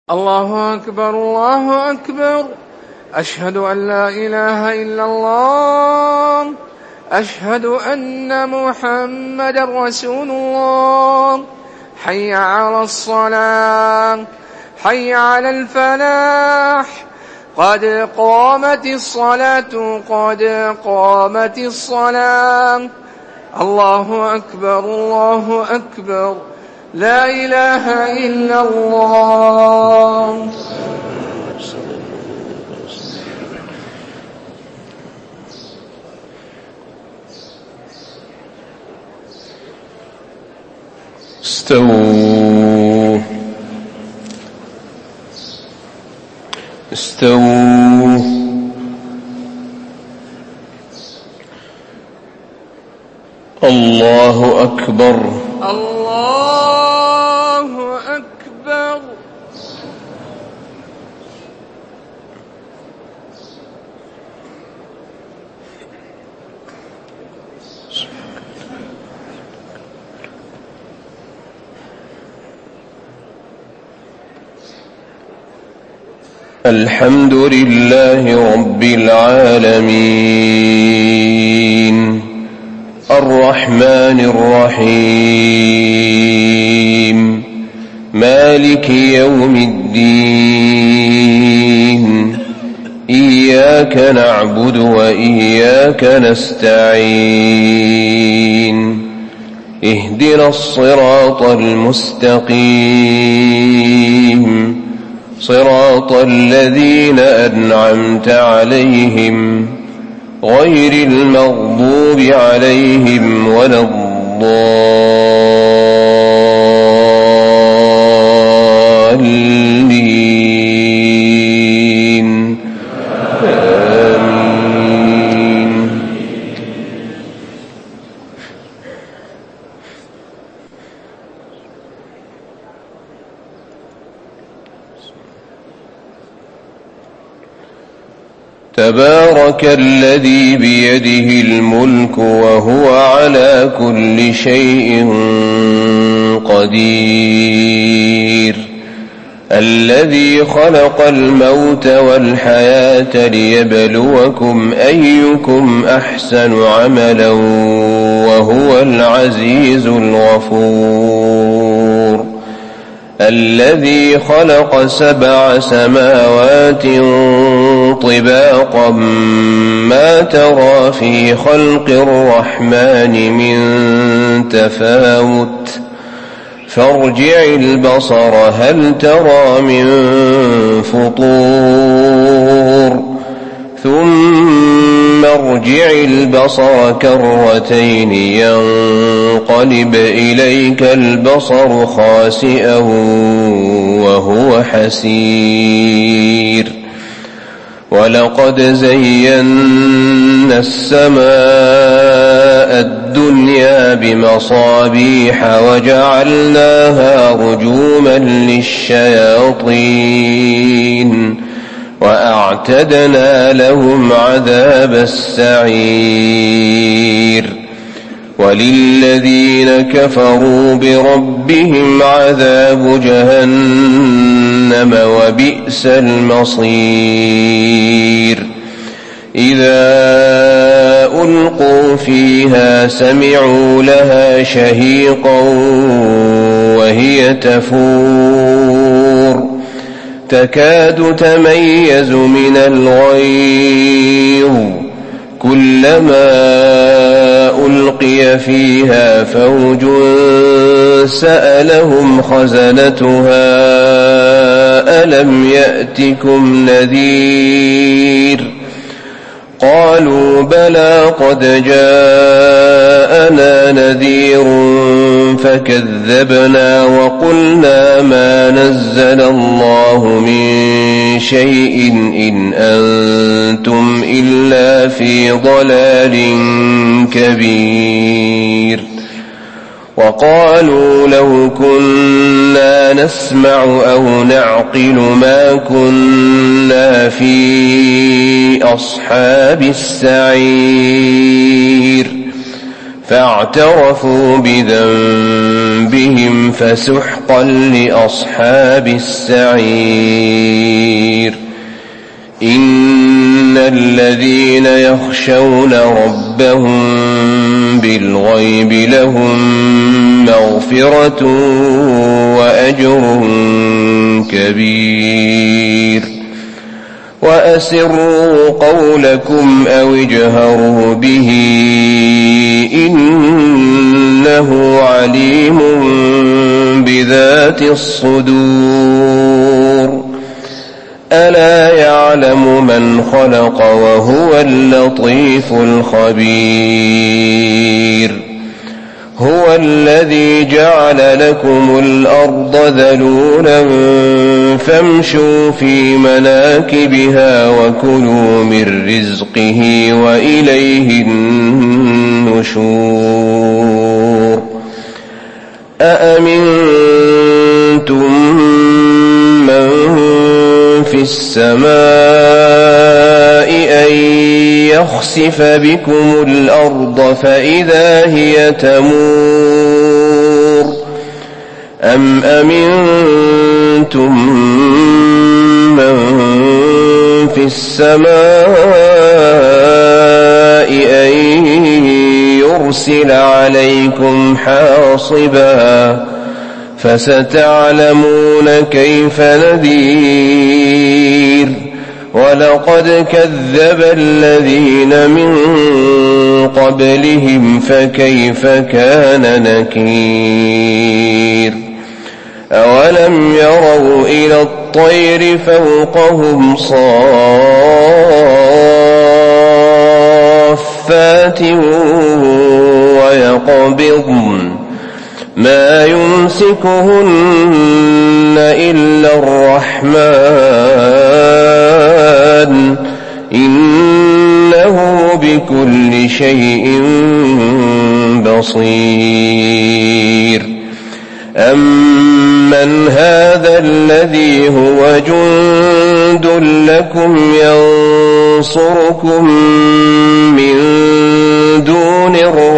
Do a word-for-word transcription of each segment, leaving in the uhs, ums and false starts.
الله أكبر الله أكبر. أشهد أن لا إله إلا الله. أشهد أن محمدا رسول الله. حي على الصلاة، حي على الفلاح، قد قامت الصلاة، قد قامت الصلاة. الله أكبر الله أكبر. لا إله إلا الله. استووا استووا الله أكبر الله أكبر. الحمد لله رب العالمين الرحمن الرحيم مالك يوم الدين إياك نعبد وإياك نستعين اهدنا الصراط المستقيم صراط الذين أنعمت عليهم غير المغضوب عليهم ولا الضالين آمين. تبارك الذي بيده الملك وهو على كل شيء قدير الذي خلق الموت والحياة ليبلوكم أيكم أحسن عملا وهو العزيز الغفور الذي خلق سبع سماوات طباقا ما ترى في خلق الرحمن من تفاوت فارجع البصر هل ترى من فطور ثم ارجع البصر كرتين ينقلب إليك البصر خاسئا وهو حسير ولقد زينا السماء الدنيا بمصابيح وجعلناها رجوما للشياطين وأعتدنا لهم عذاب السعير وللذين كفروا بربهم عذاب جهنم وبئس المصير إذا ألقوا فيها سمعوا لها شهيقا وهي تفور تكاد تميز من الغيظ كلما ألقي فيها فوج سألهم خزنتها ألم يأتكم نذير قالوا بلى قد جاءنا نذير فكذبنا وقلنا ما نزل الله من شيء إن أنتم إلا في ضلال كبير وقالوا لو كنا نسمع أو نعقل ما كنا في أصحاب السعير فاعترفوا بذنبهم فسحقا لأصحاب السعير إن الذين يخشون ربهم بالغيب لهم مغفرة وأجر كبير وأسروا قولكم أو اجهروا به إنه عليم بذات الصدور ألا يعلم من خلق وهو اللطيف الخبير هو الذي جعل لكم الأرض ذلولا فامشوا في مناكبها وكلوا من رزقه وإليه النشور أأمنتم من في السماء أن يخسف بكم الأرض فإذا هي تمور أم أمنتم من في السماء أن يرسل عليكم حاصبا فستعلمون كيف نذير ولقد كذب الذين من قبلهم فكيف كان نكير أولم يروا إلى الطير فوقهم صافات ويقبضن ما يمسكهن إلا الرحمن إنه بكل شيء بصير أمن هذا الذي هو جند لكم ينصركم من دون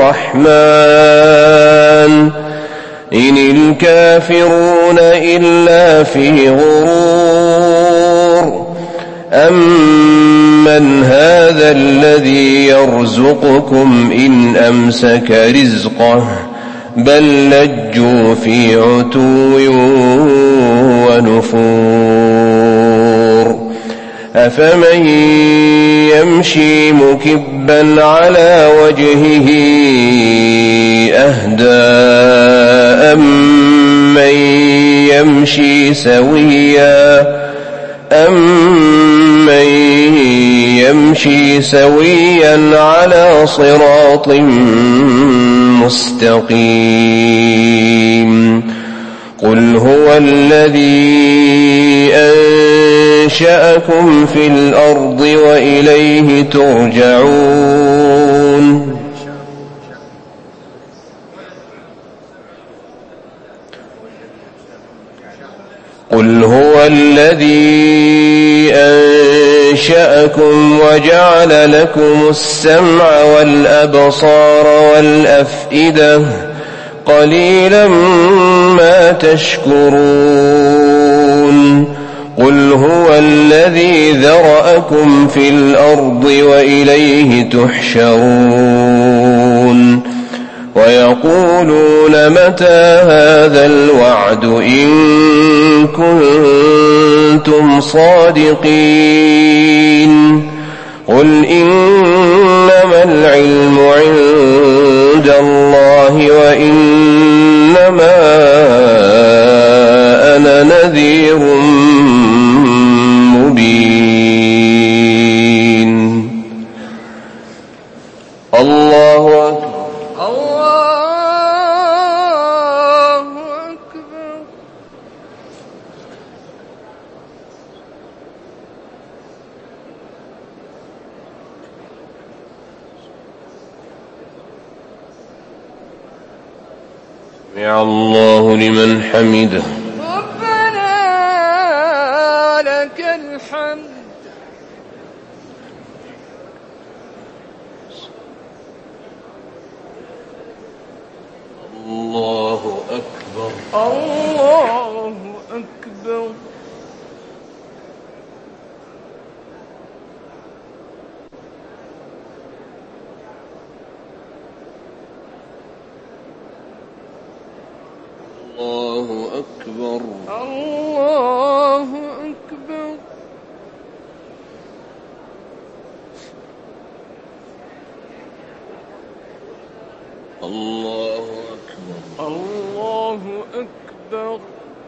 الرحمن إن الكافرون إلا في غرور أمن هذا الذي يرزقكم إن أمسك رزقه بل لجوا في عتو ونفور أفمن يمشي مكبا على وجهه أهدى أمن يمشي سويا أمن يمشي سويا على صراط مستقيم قل هو الذي أنشأكم في الأرض وإليه ترجعون قل هو الذي أنشأكم وجعل لكم السمع والأبصار والأفئدة قليلا ما تشكرون قل هو الذي ذرأكم في الأرض وإليه تحشرون ويقولون متى هذا الوعد إن كنتم صادقين قل إنما العلم عند الله وإنما أنا نذير مبين الله أكبر سمع الله لمن حمده ربنا لك الحمد أكبر الله أكبر الله أكبر الله أكبر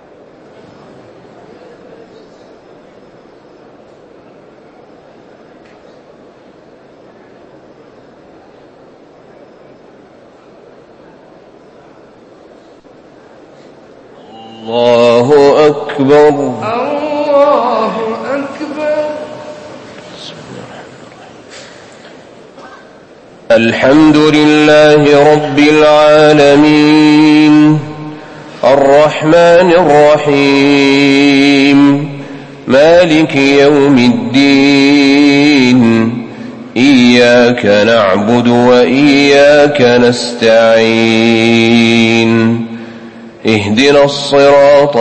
الله أكبر الله أكبر الحمد لله رب العالمين الرحمن الرحيم مالك يوم الدين إياك نعبد وإياك نستعين اهدنا الصراط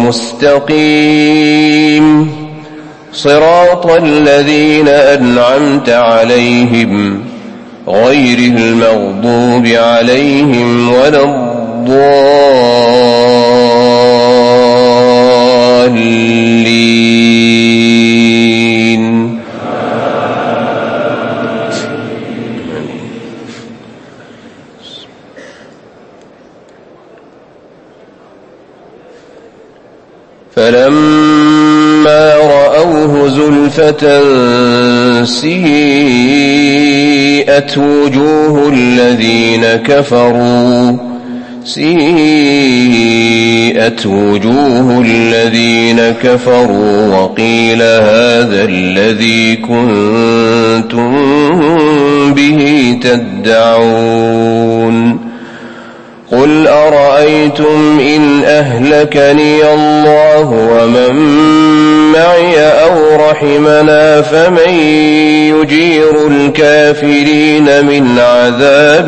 المستقيم صراط الذين أنعمت عليهم غير المغضوب عليهم ولا الضالين فلما رأوه زلفة سيئت وجوه الذين كفروا سيئت وجوه الذين كفروا وقيل هذا الذي كنتم به تدعون قل أرأيتم إن أهلكني الله ومن معي أو رحمنا فمن يجير الكافرين من عذاب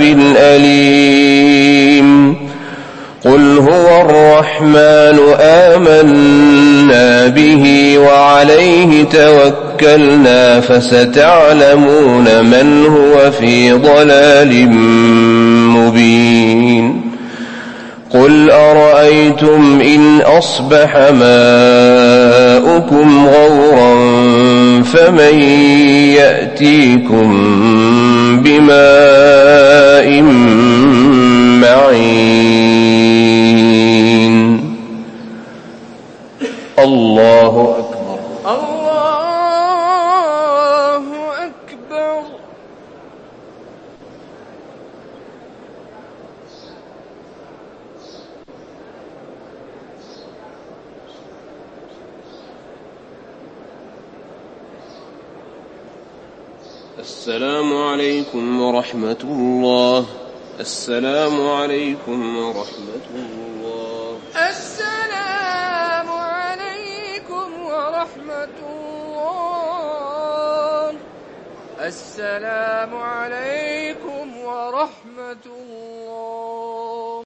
أليم قل هو الرحمن آمنا به وعليه توكلنا فستعلمون من هو في ضلال مبين قل أرأيتم إن أصبح ماؤكم غورا فمن يأتيكم بماء معين الله أكبر الله أكبر السلام عليكم ورحمة الله السلام عليكم ورحمة الله السلام عليكم ورحمة الله السلام عليكم ورحمة الله